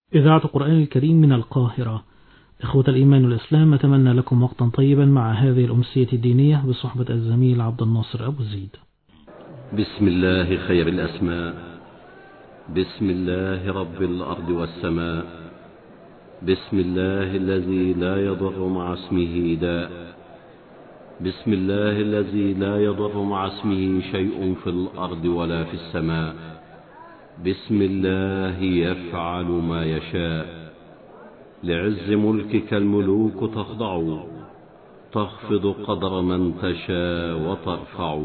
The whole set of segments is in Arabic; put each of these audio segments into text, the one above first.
إذاعة القرآن الكريم من القاهرة. إخوة الإيمان والإسلام، أتمنى لكم وقتا طيبا مع هذه الأمسية الدينية بصحبة الزميل عبد الناصر أبو زيد. بسم الله خير الأسماء، بسم الله رب الأرض والسماء، بسم الله الذي لا يضر مع اسمه داء، بسم الله الذي لا يضر مع اسمه شيء في الأرض ولا في السماء، بسم الله يفعل ما يشاء. لعز ملكك الملوك تخضع، تخفض قدر من تشاء وترفع،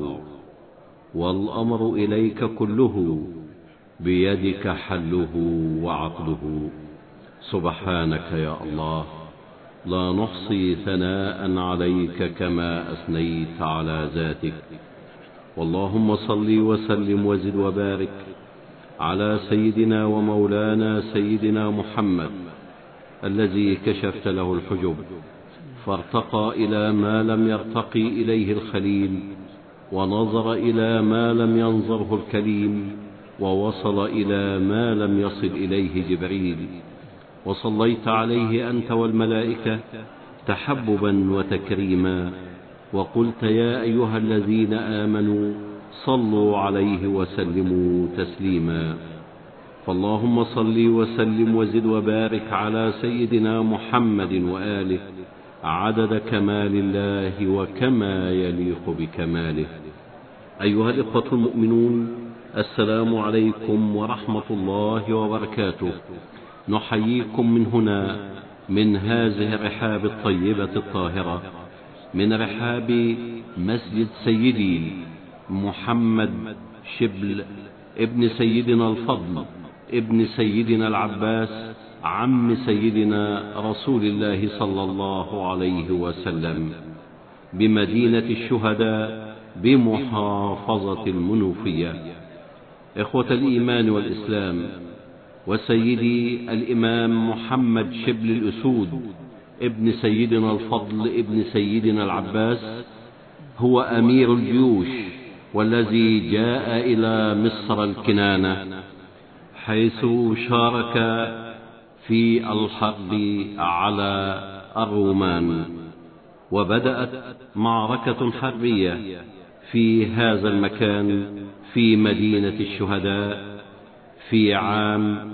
والأمر إليك كله، بيدك حله وعقده. سبحانك يا الله، لا نحصي ثناء عليك كما أثنيت على ذاتك. واللهم صل وسلم وزد وبارك على سيدنا ومولانا سيدنا محمد، الذي كشفت له الحجب فارتقى إلى ما لم يرتقي إليه الخليل، ونظر إلى ما لم ينظره الكليم، ووصل إلى ما لم يصل إليه جبريل. وصليت عليه أنت والملائكة تحببا وتكريما، وقلت يا أيها الذين آمنوا صلوا عليه وسلموا تسليما. فاللهم صل وسلم وزد وبارك على سيدنا محمد وآله عدد كمال الله وكما يليق بكماله. أيها الإخوة المؤمنون، السلام عليكم ورحمة الله وبركاته. نحييكم من هنا، من هذه الرحاب الطيبة الطاهرة، من رحاب مسجد سيدي محمد شبل ابن سيدنا الفضل ابن سيدنا العباس عم سيدنا رسول الله صلى الله عليه وسلم، بمدينة الشهداء بمحافظة المنوفية. إخوة الإيمان والإسلام، وسيدي الإمام محمد شبل الأسود ابن سيدنا الفضل ابن سيدنا العباس هو أمير الجيوش، والذي جاء إلى مصر الكنانة، حيث شارك في الحرب على الرومان. وبدأت معركة حربية في هذا المكان في مدينة الشهداء في عام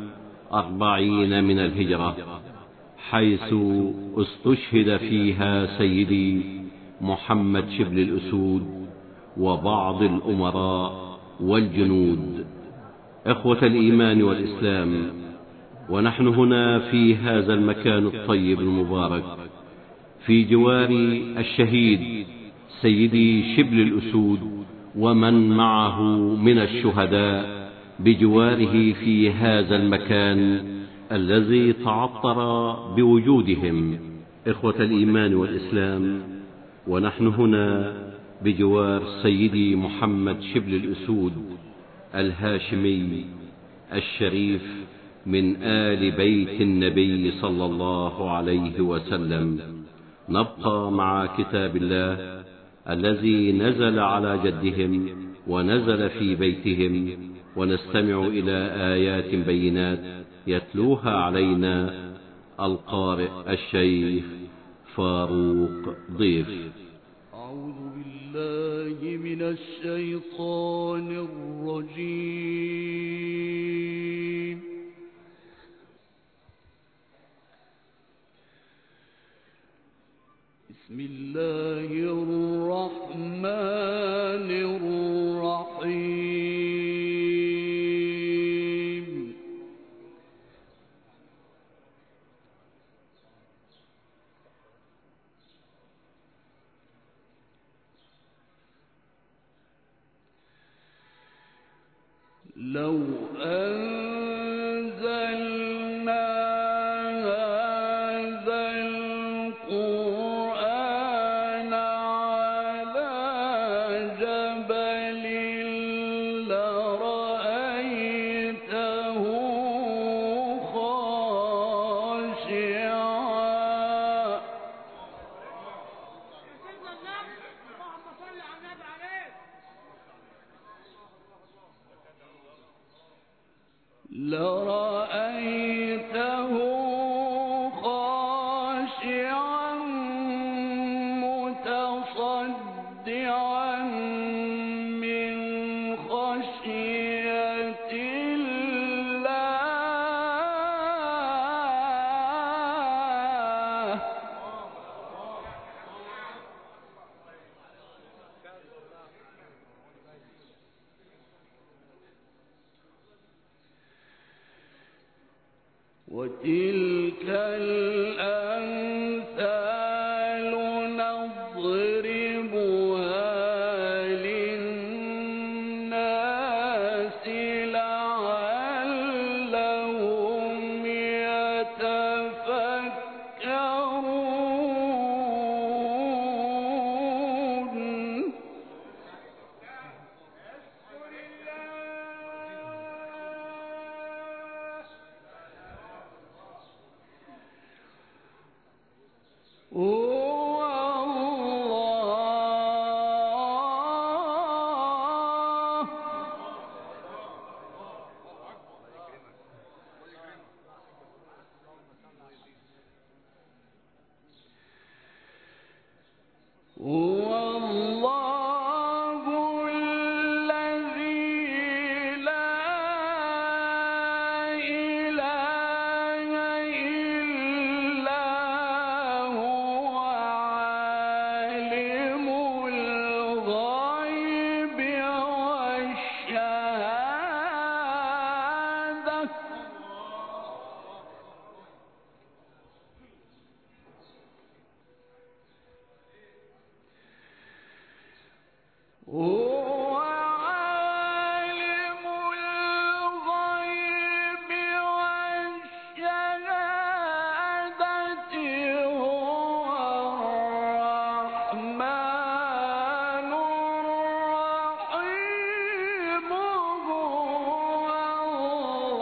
40 من الهجرة، حيث استشهد فيها سيدي محمد شبل الأسود وبعض الأمراء والجنود. إخوة الإيمان والإسلام، ونحن هنا في هذا المكان الطيب المبارك في جوار الشهيد سيدي شبل الأسود ومن معه من الشهداء، بجواره في هذا المكان الذي تعطر بوجودهم. إخوة الإيمان والإسلام، ونحن هنا بجوار سيدي محمد شبل الأسود الهاشمي الشريف من آل بيت النبي صلى الله عليه وسلم، نبقى مع كتاب الله الذي نزل على جدهم ونزل في بيتهم، ونستمع إلى آيات بينات يتلوها علينا القارئ الشيخ فاروق ضيف. أعوذ بالله من الشيطان الرجيم. بسم الله الرحمن الرحيم. لو أنزلنا هذا القرآن على جبل لرأيته خاشعا. وتلك الأمثال نضربها للناس لعلهم يتفكرون. هو الله هو الله الذي لا إله إلا هو عالم الغيب والشهادة هو عالم الغيب والشهادة هو الرحمن الرحيم هو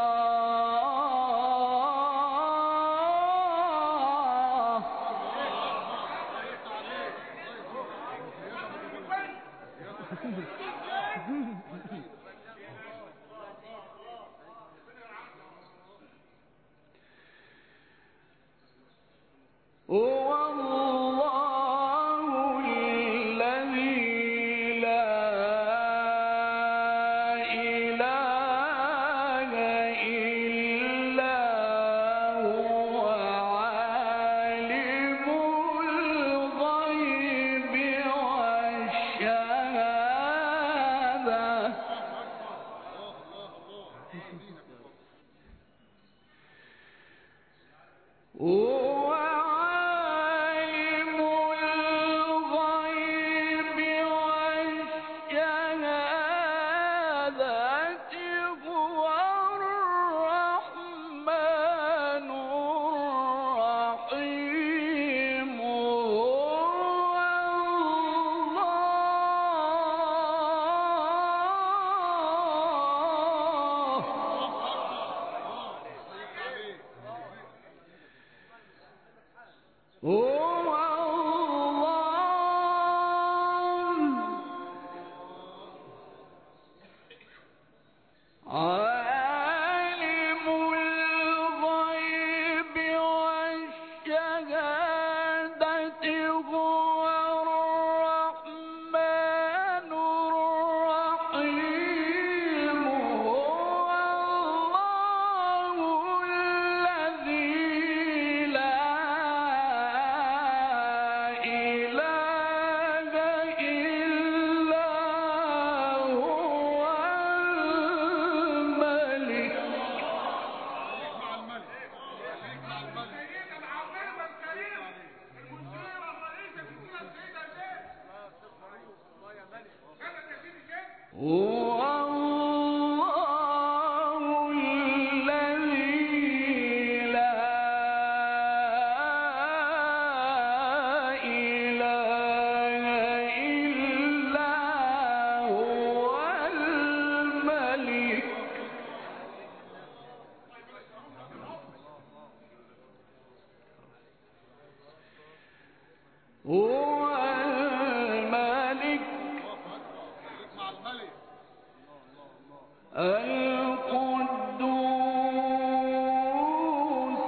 هو الله الذي لا إله إلا هو عالم الغيب والشهادة هو عالم الغيب والشهادة هو الرحمن الرحيم هو عالم الغيب والشهادة هو الرحمن الرحيم هو الله الذي لا إله إلا هو الملك هو الله الذي لا إله إلا هو الملك هو الملك القدوس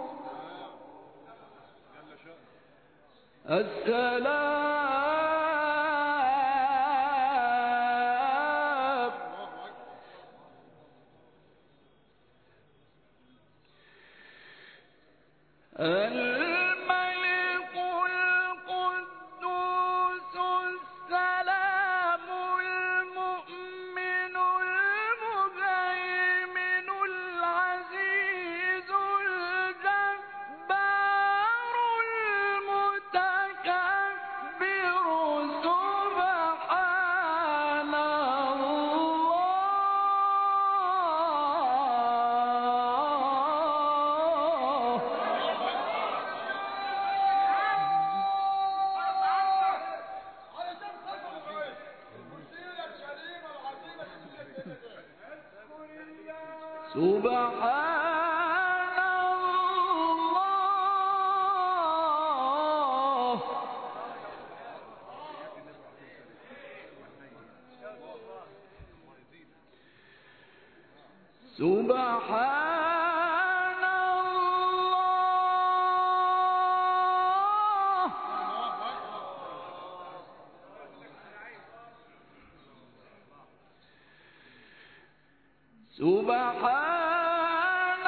السلام الملك القدوس السلام المؤمن المهيمن العزيز سبحان الله سبحان الله سبحان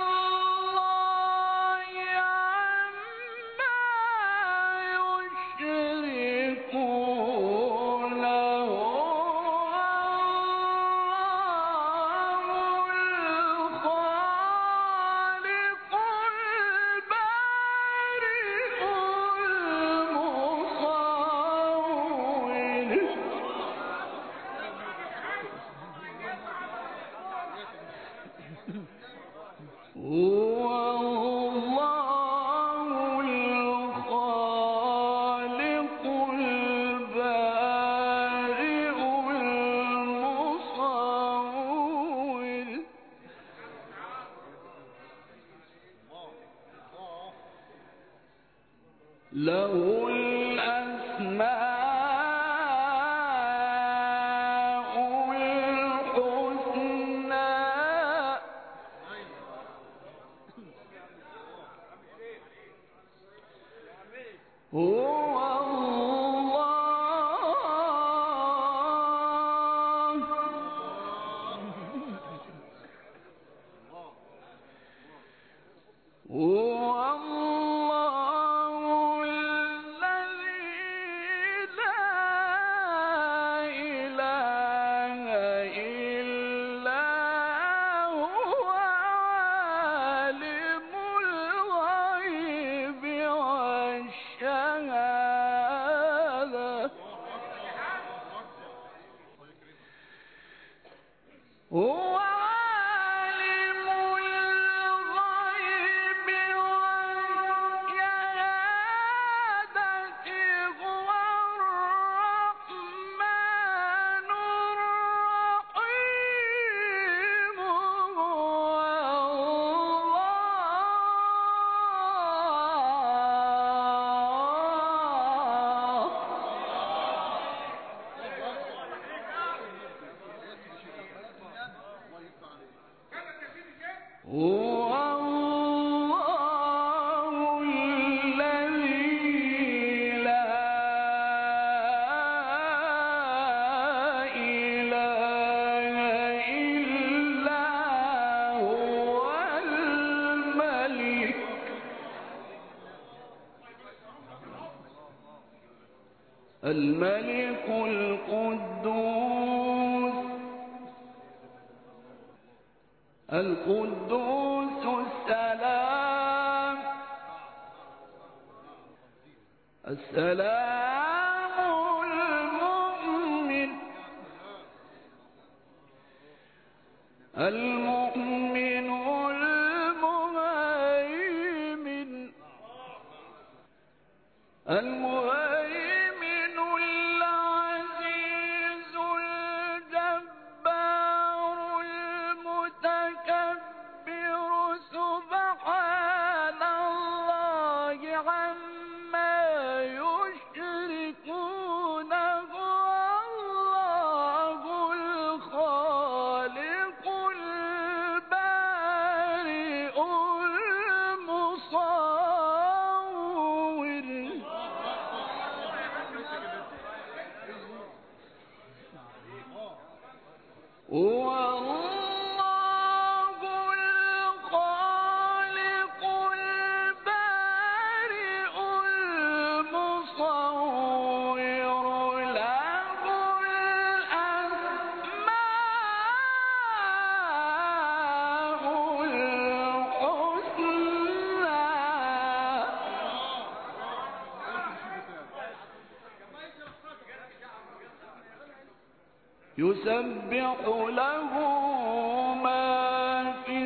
الله عما يشركون هو الخالق البارئ المصور هو الله الخالق البارئ المصور له الأسماء الحسنى هو الله هو الله الذي لا إله إلا هو عالم الغيب والشهادة هو عالم الغيب والشهادة هو الرحمن الرحيم هو هو الله الذي لا إله إلا هو الملك الملك القدوس السلام المؤمن المهيمن العزيز الجبار المتكبر سبحان الله عما يشركون هو الله الخالق البارئ المصور هو الله الخالق البارئ المصور له الأسماء الحسنى يسبح له ما في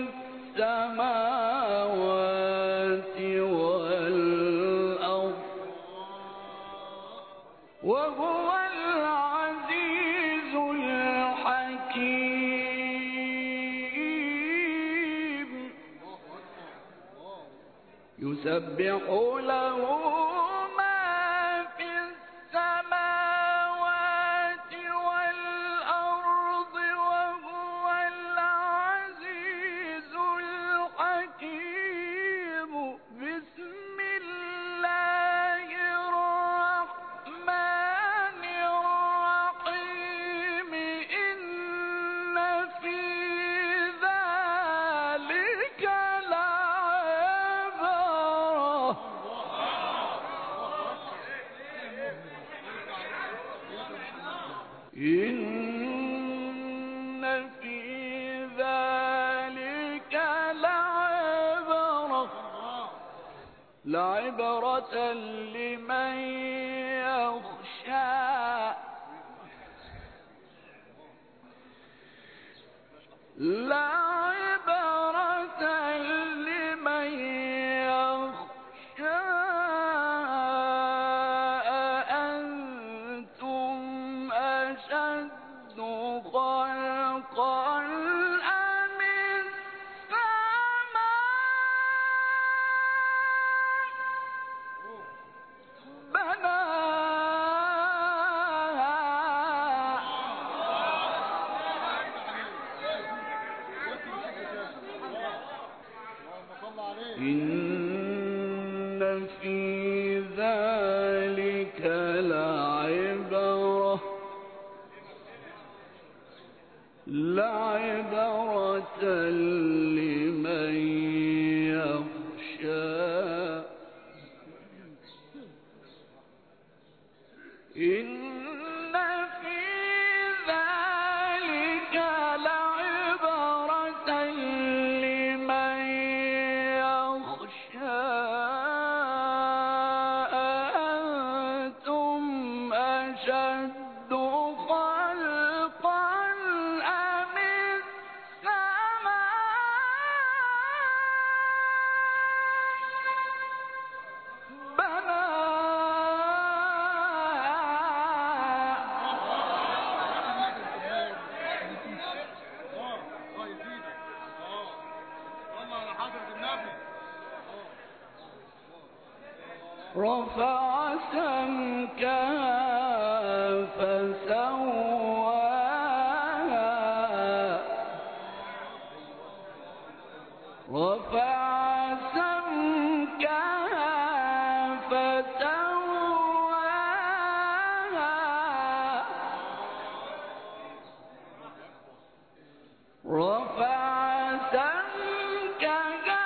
السماوات والأرض وهو العزيز الحكيم يسبح له ما في السماوات والأرض وهو العزيز الحكيم. بسم الله الرحمن الرحيم. إن في ذلك لعبرة إن في ذلك لعبرة لمن يخشى. لعبرة لمن يخشى. أأنتم أشد خلقا أم السماء بناها. إن في ذلك لعبرة لمن يخشى. إن في ذلك لعبرة لمن يخشى. أأنتم أشد خلقا أم السماء رفع سمكها فسواها. رفع سمكها فسواها. رفع سمكها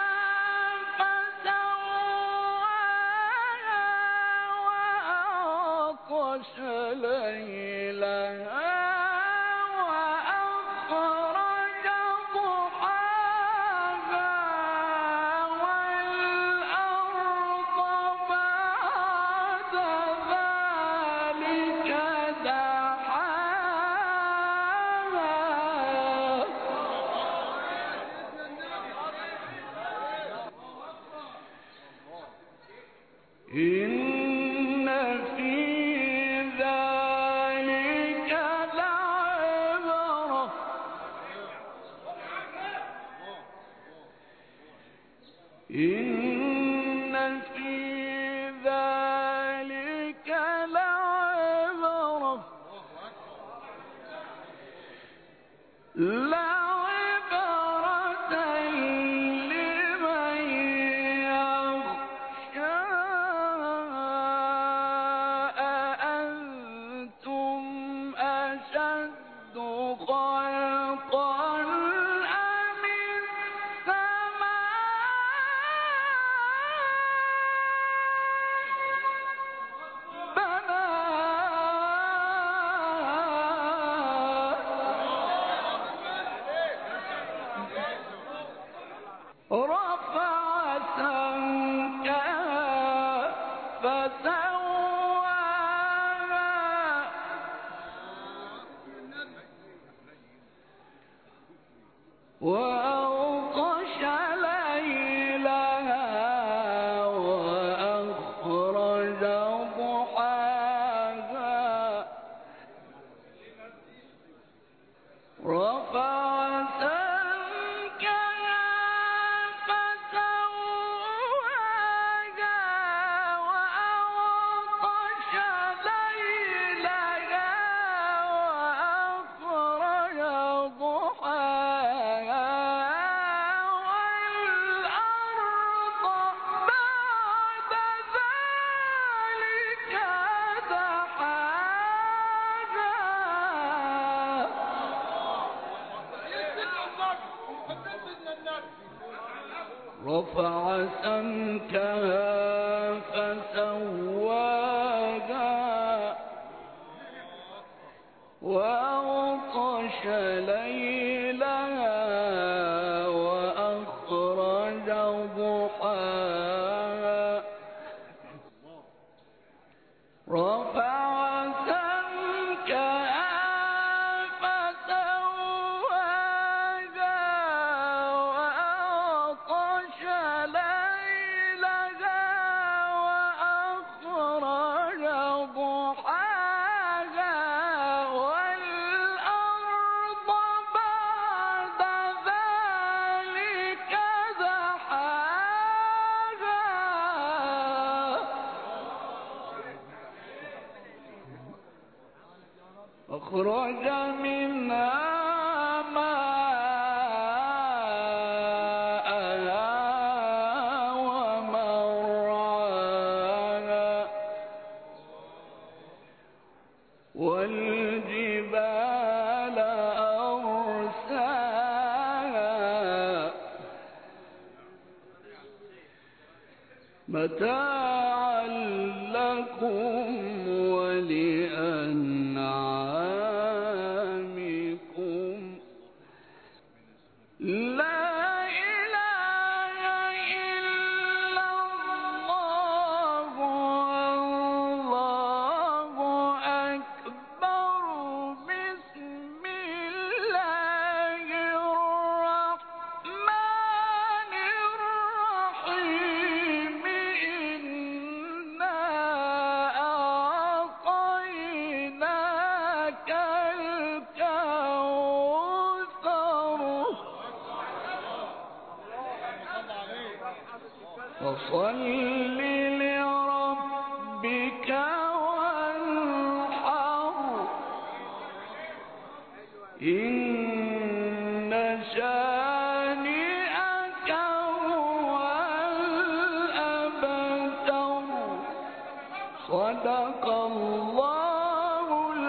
وأغطش ليلها وأخرج ضحاها والأرض بعد ذلك دحاها. إن في ذلك لعبرة إن في ذلك لعبرة لعبرة لمن يخشى. أأنتم أشد خلقا أم السماء رفع سمكها فسواها وأغطش ليلها وأخرج ضحاها رفع سمكها أخرج منها ماءها ومرعاها والجبال أرساها متاعا لكم ولأنعامكم لا إله إلا الله والله أكبر بسم الله الرحمن الرحيم إنا أعطيناك الكوثر فصل لربك وانحر إن شانئك هو الأبتر صدق الله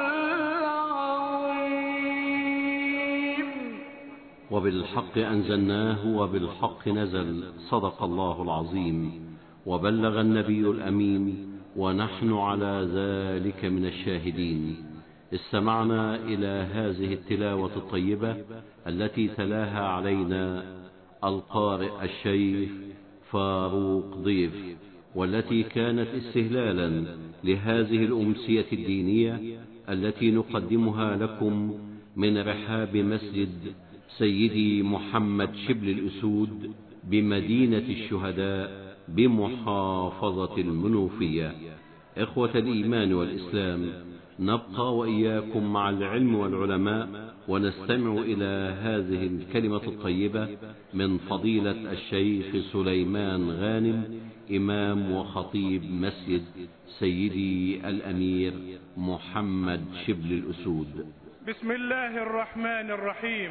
العظيم. وبالحق أنزلناه وبالحق نزل. صدق الله العظيم. وبلغ النبي الأمين ونحن على ذلك من الشاهدين. استمعنا إلى هذه التلاوة الطيبة التي تلاها علينا القارئ الشيخ فاروق ضيف، والتي كانت استهلالا لهذه الأمسية الدينية التي نقدمها لكم من رحاب مسجد سيدي محمد شبل الأسود بمدينة الشهداء بمحافظة المنوفية. إخوة الإيمان والإسلام، نبقى وإياكم مع العلم والعلماء ونستمع إلى هذه الكلمة الطيبة من فضيلة الشيخ سليمان غانم، إمام وخطيب مسجد سيدي الأمير محمد شبل الأسود. بسم الله الرحمن الرحيم.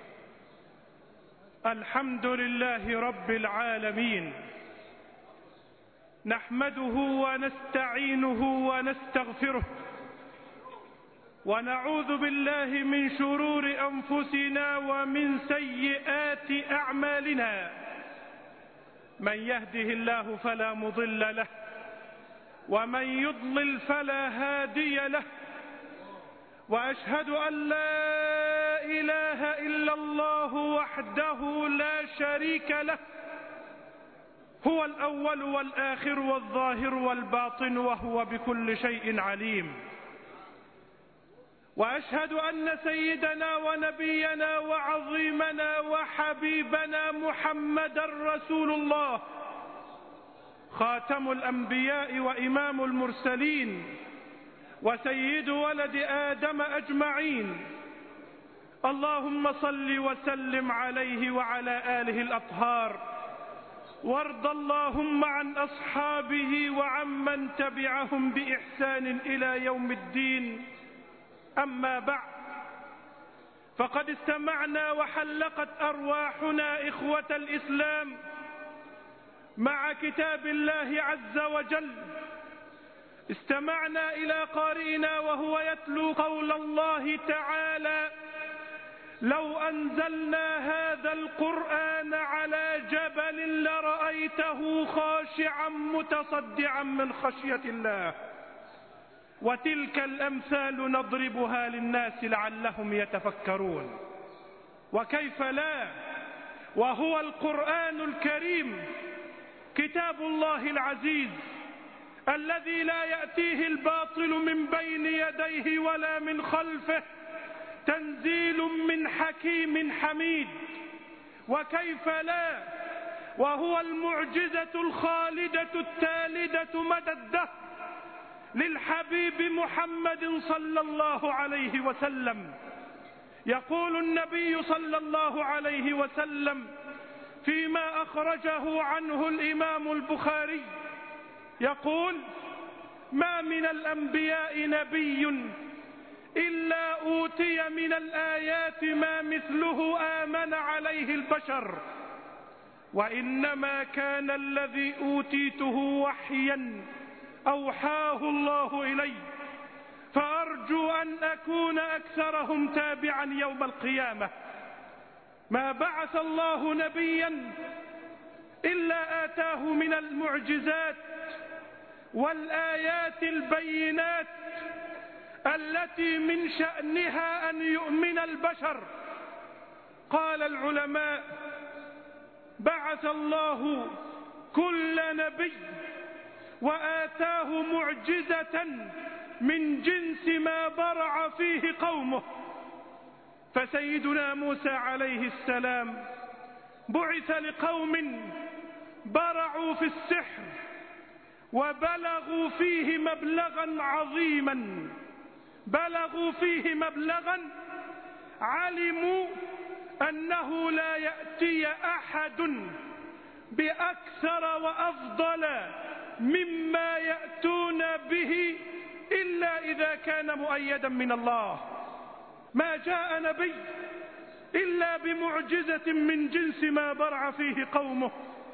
الحمد لله رب العالمين، نحمده ونستعينه ونستغفره ونعوذ بالله من شرور أنفسنا ومن سيئات أعمالنا. من يهده الله فلا مضل له ومن يضلل فلا هادي له، وأشهد أن لا إله إلا الله وحده لا شريك له، هو الأول والآخر والظاهر والباطن وهو بكل شيء عليم. وأشهد أن سيدنا ونبينا وعظيمنا وحبيبنا محمدا رسول الله، خاتم الأنبياء وإمام المرسلين وسيد ولد آدم أجمعين. اللهم صل وسلم عليه وعلى آله الأطهار، وارض اللهم عن أصحابه وعمن تبعهم بإحسان إلى يوم الدين. أما بعد، فقد استمعنا وحلقت أرواحنا إخوة الإسلام مع كتاب الله عز وجل. استمعنا إلى قارئنا وهو يتلو قول الله تعالى: لو أنزلنا هذا القرآن على جبل لرأيته رأيته خاشعا متصدعا من خشية الله. وتلك الأمثال نضربها للناس لعلهم يتفكرون. وكيف لا وهو القرآن الكريم كتاب الله العزيز الذي لا يأتيه الباطل من بين يديه ولا من خلفه، تنزيل من حكيم حميد. وكيف لا وهو المعجزة الخالدة التالدة مدى الدهر للحبيب محمد صلى الله عليه وسلم. يقول النبي صلى الله عليه وسلم فيما أخرجه عنه الإمام البخاري، يقول: ما من الأنبياء نبي إلا أوتي من الآيات ما مثله آمن عليه البشر، وإنما كان الذي أوتيته وحيا أوحاه الله إلي، فأرجو أن أكون أكثرهم تابعا يوم القيامة. ما بعث الله نبيا إلا آتاه من المعجزات والآيات البينات التي من شأنها أن يؤمن البشر. قال العلماء: بعث الله كل نبي وآتاه معجزة من جنس ما برع فيه قومه. فسيدنا موسى عليه السلام بعث لقوم برعوا في السحر وبلغوا فيه مبلغا عظيما، بلغوا فيه مبلغا علموا أنه لا يأتي أحد بأكثر وأفضل مما يأتون به إلا إذا كان مؤيدا من الله. ما جاء نبي إلا بمعجزة من جنس ما برع فيه قومه.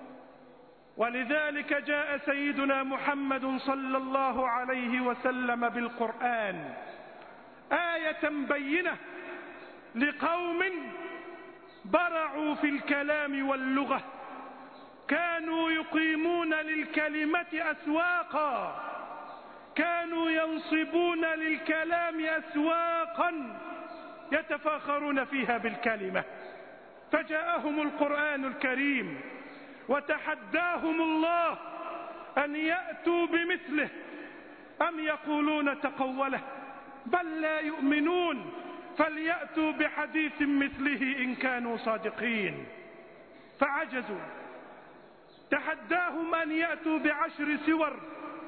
ولذلك جاء سيدنا محمد صلى الله عليه وسلم بالقرآن آية بينة لقوم برعوا في الكلام واللغة، كانوا يقيمون للكلمة أسواقا، كانوا ينصبون للكلام أسواقا يتفاخرون فيها بالكلمة. فجاءهم القرآن الكريم وتحداهم الله أن يأتوا بمثله، أم يقولون تقوله؟ بل لا يؤمنون، فليأتوا بحديث مثله إن كانوا صادقين. فعجزوا. تحداهم أن يأتوا ب10 سور،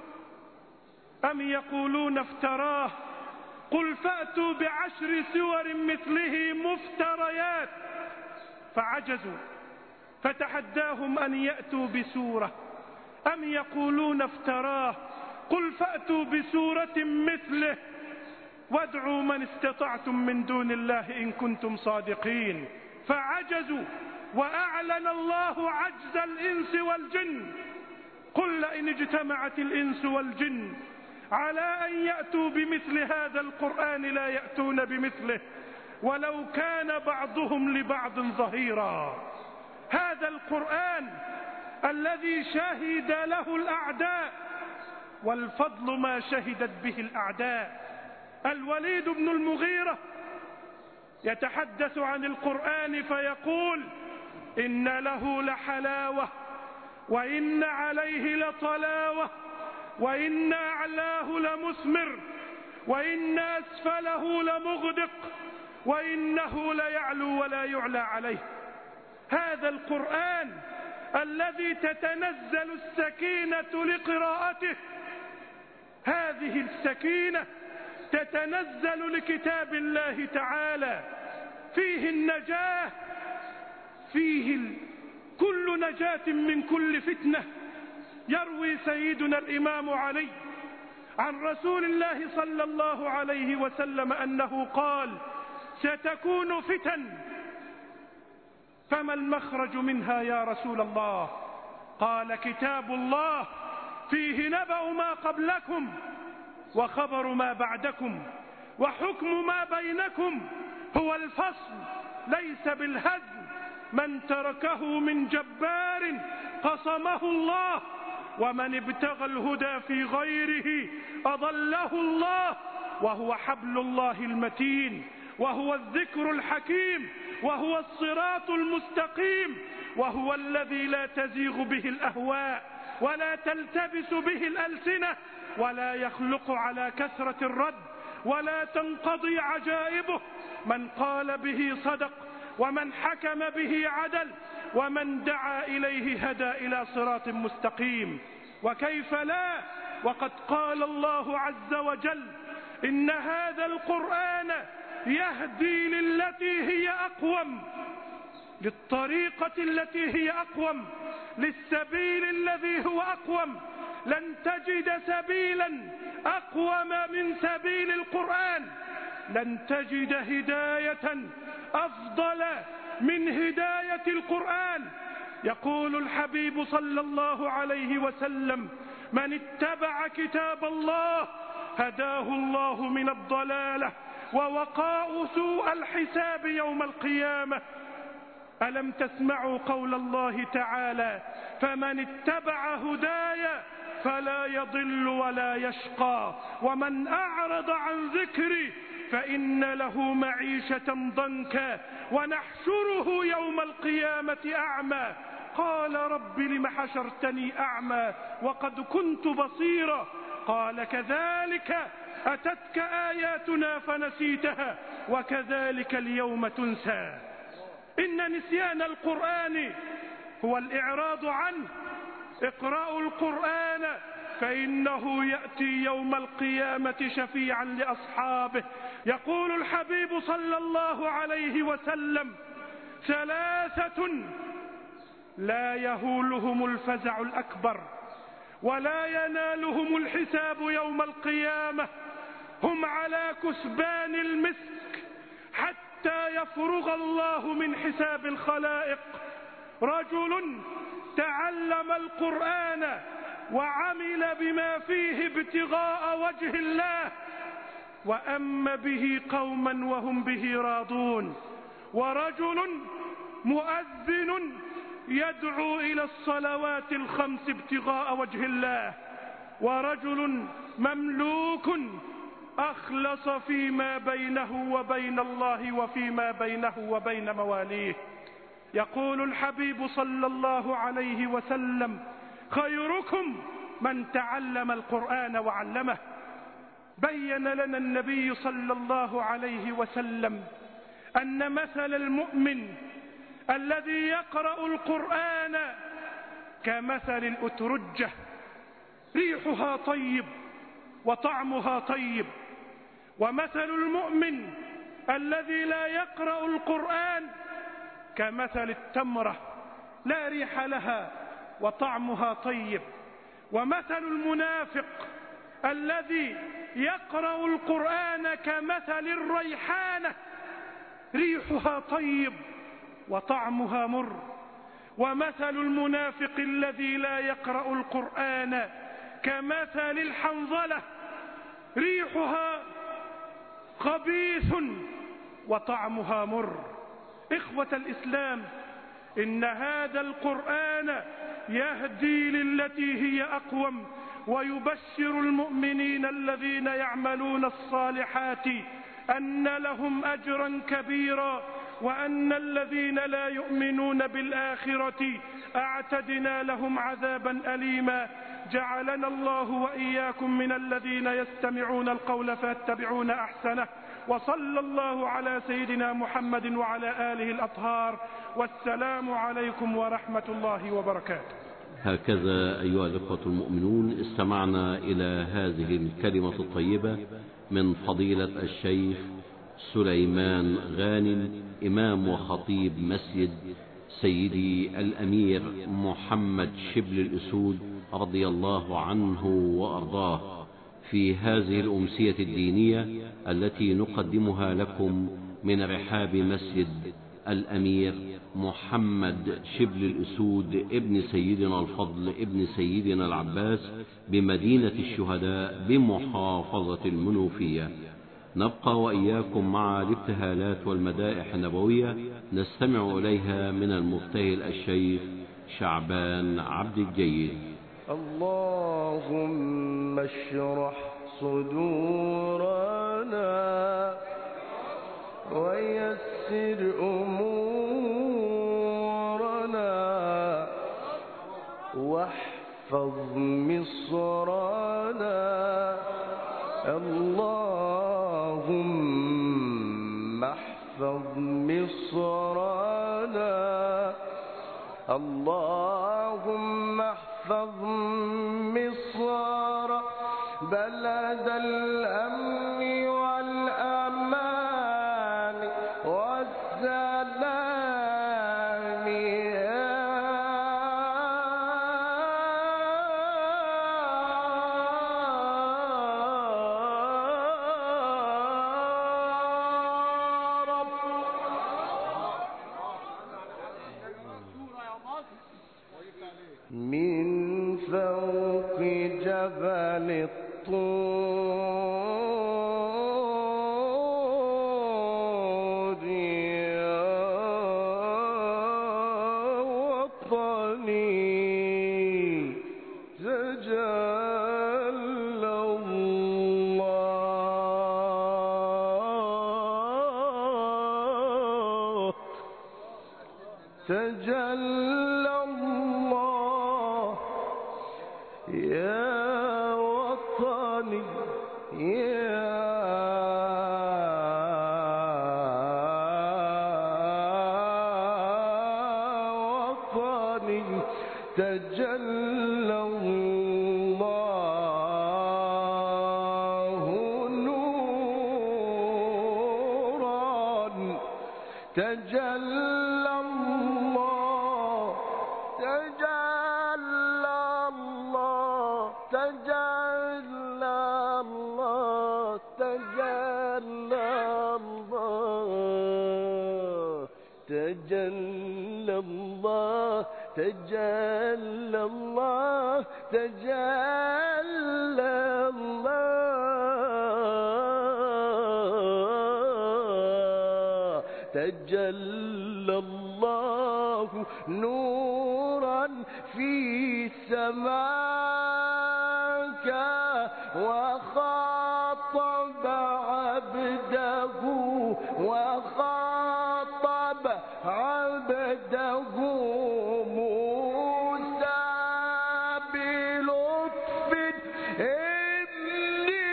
أم يقولون افتراه؟ قل فأتوا ب10 سور مثله مفتريات. فعجزوا. فتحداهم أن يأتوا بسورة، أم يقولون افتراه؟ قل فأتوا بسورة مثله وادعوا من استطعتم من دون الله إن كنتم صادقين. فعجزوا. وأعلن الله عجز الإنس والجن. قل لئن اجتمعت الإنس والجن على أن يأتوا بمثل هذا القرآن لا يأتون بمثله ولو كان بعضهم لبعض ظهيرا. هذا القرآن الذي شهد له الأعداء، والفضل ما شهدت به الأعداء. الوليد بن المغيرة يتحدث عن القرآن فيقول: إن له لحلاوة وإن عليه لطلاوة وإن أعلاه لمثمر وإن أسفله لمغدق وإنه ليعلو ولا يعلى عليه. هذا القرآن الذي تتنزل السكينة لقراءته، هذه السكينة تتنزل لكتاب الله تعالى، فيه النجاة، فيه كل نجاة من كل فتنة. يروي سيدنا الإمام علي عن رسول الله صلى الله عليه وسلم أنه قال: ستكون فتن، فما المخرج منها يا رسول الله؟ قال: كتاب الله فيه نبأ ما قبلكم وخبر ما بعدكم وحكم ما بينكم، هو الفصل ليس بالهزل، من تركه من جبار قصمه الله، ومن ابتغى الهدى في غيره أضله الله، وهو حبل الله المتين، وهو الذكر الحكيم، وهو الصراط المستقيم، وهو الذي لا تزيغ به الأهواء ولا تلتبس به الألسنة، ولا يخلق على كثرة الرد، ولا تنقضي عجائبه. من قال به صدق، ومن حكم به عدل، ومن دعا إليه هدى إلى صراط مستقيم. وكيف لا، وقد قال الله عز وجل: إن هذا القرآن يهدي للتي هي أقوم، للطريقة التي هي أقوم، للسبيل الذي هو أقوم. لن تجد سبيلا أقوم من سبيل القرآن، لن تجد هداية أفضل من هداية القرآن. يقول الحبيب صلى الله عليه وسلم: من اتبع كتاب الله هداه الله من الضلالة ووقاه سوء الحساب يوم القيامة. ألم تسمعوا قول الله تعالى: فمن اتبع هداي فلا يضل ولا يشقى، ومن أعرض عن ذكري فإن له معيشة ضنكا ونحشره يوم القيامة أعمى. قال: رب لم حشرتني أعمى وقد كنت بصيرا. قال: كذلك أتتك آياتنا فنسيتها وكذلك اليوم تنسى. إن نسيان القرآن هو الإعراض عنه. اقرأوا القرآن فإنه يأتي يوم القيامة شفيعا لأصحابه. يقول الحبيب صلى الله عليه وسلم: ثلاثة لا يهولهم الفزع الأكبر ولا ينالهم الحساب يوم القيامة، هم على كثبان المسك حتى يفرغ الله من حساب الخلائق: رجل تعلم القرآن وعمل بما فيه ابتغاء وجه الله وأم به قوما وهم به راضون، ورجل مؤذن يدعو إلى الصلوات الخمس ابتغاء وجه الله، ورجل مملوك أخلص فيما بينه وبين الله وفيما بينه وبين مواليه. يقول الحبيب صلى الله عليه وسلم: خيركم من تعلم القرآن وعلمه. بين لنا النبي صلى الله عليه وسلم أن مثل المؤمن الذي يقرأ القرآن كمثل الأترجة، ريحها طيب وطعمها طيب، ومثل المؤمن الذي لا يقرأ القرآن كمثل التمرة، لا ريح لها وطعمها طيب، ومثل المنافق الذي يقرأ القرآن كمثل الريحانة، ريحها طيب وطعمها مر، ومثل المنافق الذي لا يقرأ القرآن كمثل الحنظلة، ريحها خبيث وطعمها مر. إخوة الإسلام، إن هذا القرآن يهدي للتي هي أقوم، ويبشر المؤمنين الذين يعملون الصالحات أن لهم أجرا كبيرا، وأن الذين لا يؤمنون بالآخرة أعتدنا لهم عذابا أليما. جعلنا الله وإياكم من الذين يستمعون القول فيتبعون أحسنه. وصلى الله على سيدنا محمد وعلى آله الأطهار، والسلام عليكم ورحمة الله وبركاته. هكذا أيها الإخوة المؤمنون استمعنا إلى هذه الكلمة الطيبة من فضيلة الشيخ سليمان غانم، إمام وخطيب مسجد سيدي الأمير محمد شبل الأسود رضي الله عنه وأرضاه، في هذه الأمسية الدينية التي نقدمها لكم من رحاب مسجد الأمير محمد شبل الأسود ابن سيدنا الفضل ابن سيدنا العباس بمدينة الشهداء بمحافظة المنوفية. نبقى وإياكم مع الابتهالات والمدائح النبوية نستمع إليها من المبتهل الشيخ شعبان عبد الجيد. اللهم اشرح صدورنا ويسر أمورنا واحفظ مصرنا. اللهم احفظ مصرنا. اللهم احفظ مصر بلد الأمن والأمان والسلام يا رب. من فوق جبل الطور يا وطني تجلى الله تجلى الله يا وطني يا وطني تجلى الله نورا تجلى الله تجلى الله تجلى الله تجلى الله تجلى الله تجلى الله تجلى الله تجلى الله نورا في سماك وخاطب عبده وخاطب عبده موسى بلطف إني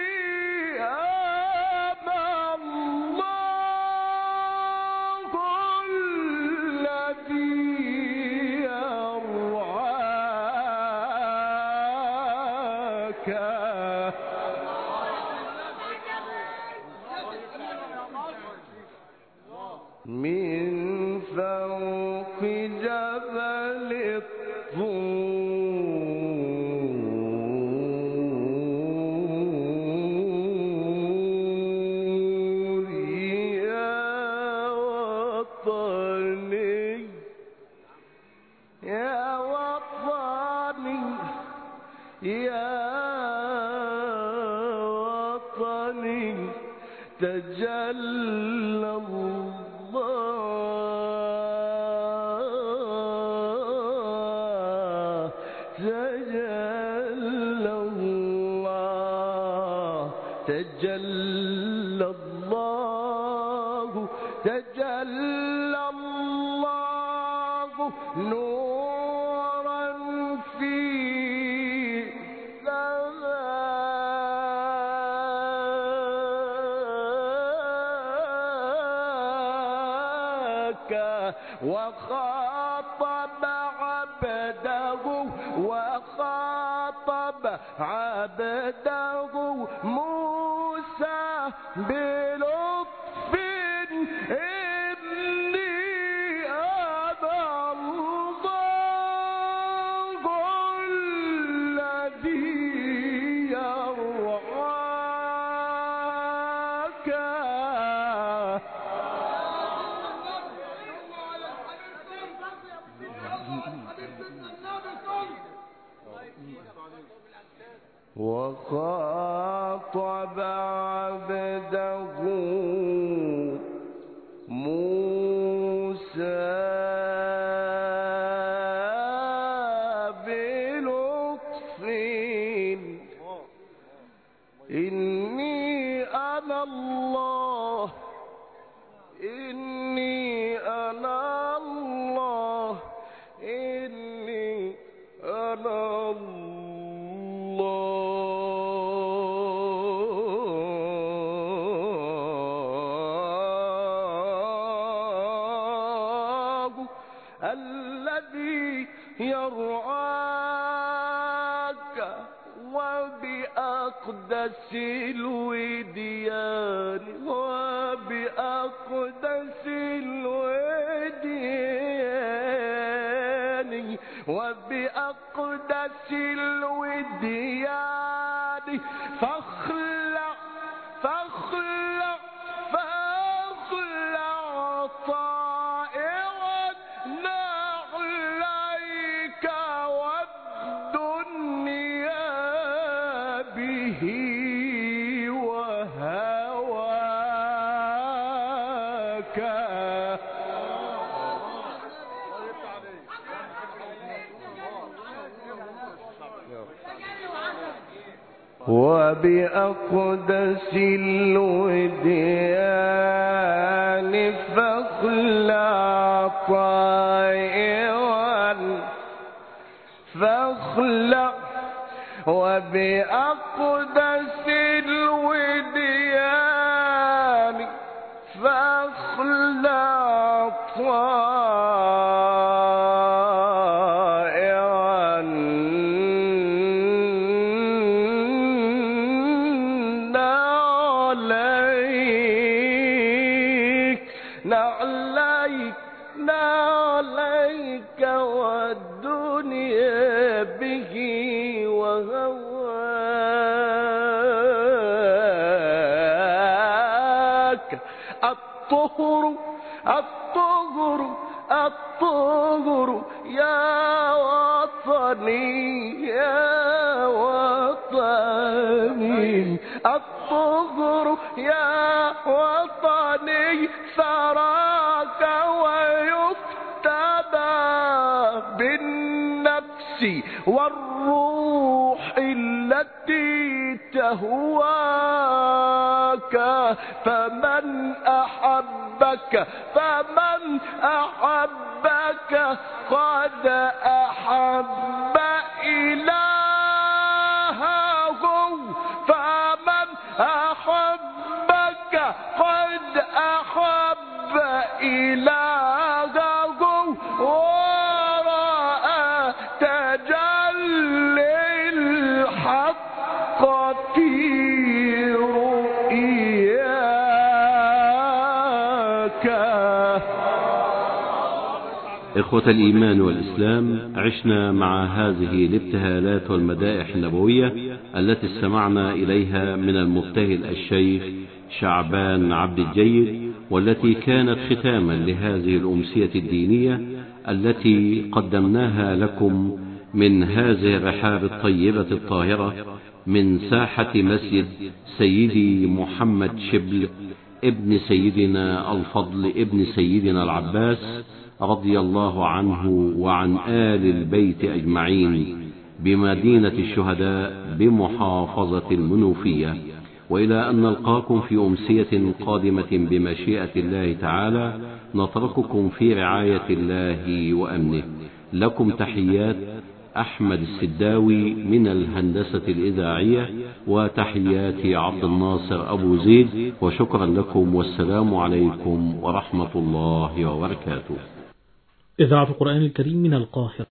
أنا الله الذي يرعاك. من فوق جبل الطور يا وطني يا وطني يا وطني تجلى الله تجلى الله تجلى الله تجلى الله نورا في سماك وخاطب عبده وخاطب عبده موسى بلطف إني أنا الله الذي يرعاك. وخاطب عبده موسى بلطف إني أنا الله إني أنا الله إني أنا الله الذي يرعاك وبأقدس الوديان وبأقدس الوديان وبأقدس الوديان فاخلع فاخلع فاخلع طائرا نعليك والدنيا به وهواك وبأقدس الوديان فاخلع طائرا فاخلع وبأقدس الوديان فاخلع طائرا نعليك نعليك والدنيا به وهواك الطهر الطهر الطهر يا وطني يا وطني الطهر يا وطني ثراك ويفتدى بالنفس والروح التي تهواك فمن أحبك قد أحب إلهه فمن أحبك قد أحب إلهه ورأى تجلي الحق في رؤياك. إخوة الإيمان والإسلام، عشنا مع هذه الابتهالات والمدائح النبوية التي استمعنا إليها من المبتهل الشيخ شعبان عبد الجيد، والتي كانت ختاما لهذه الأمسية الدينية التي قدمناها لكم من هذه الرحاب الطيبة الطاهرة من ساحة مسجد سيدي محمد شبل ابن سيدنا الفضل ابن سيدنا العباس رضي الله عنه وعن آل البيت أجمعين بمدينة الشهداء بمحافظة المنوفية. وإلى أن نلقاكم في أمسية قادمة بمشيئة الله تعالى، نترككم في رعاية الله وأمنه. لكم تحيات أحمد السداوي من الهندسة الإذاعية، وتحيات عبد الناصر أبو زيد، وشكرا لكم والسلام عليكم ورحمة الله وبركاته. إذاعة القرآن الكريم من القاهرة.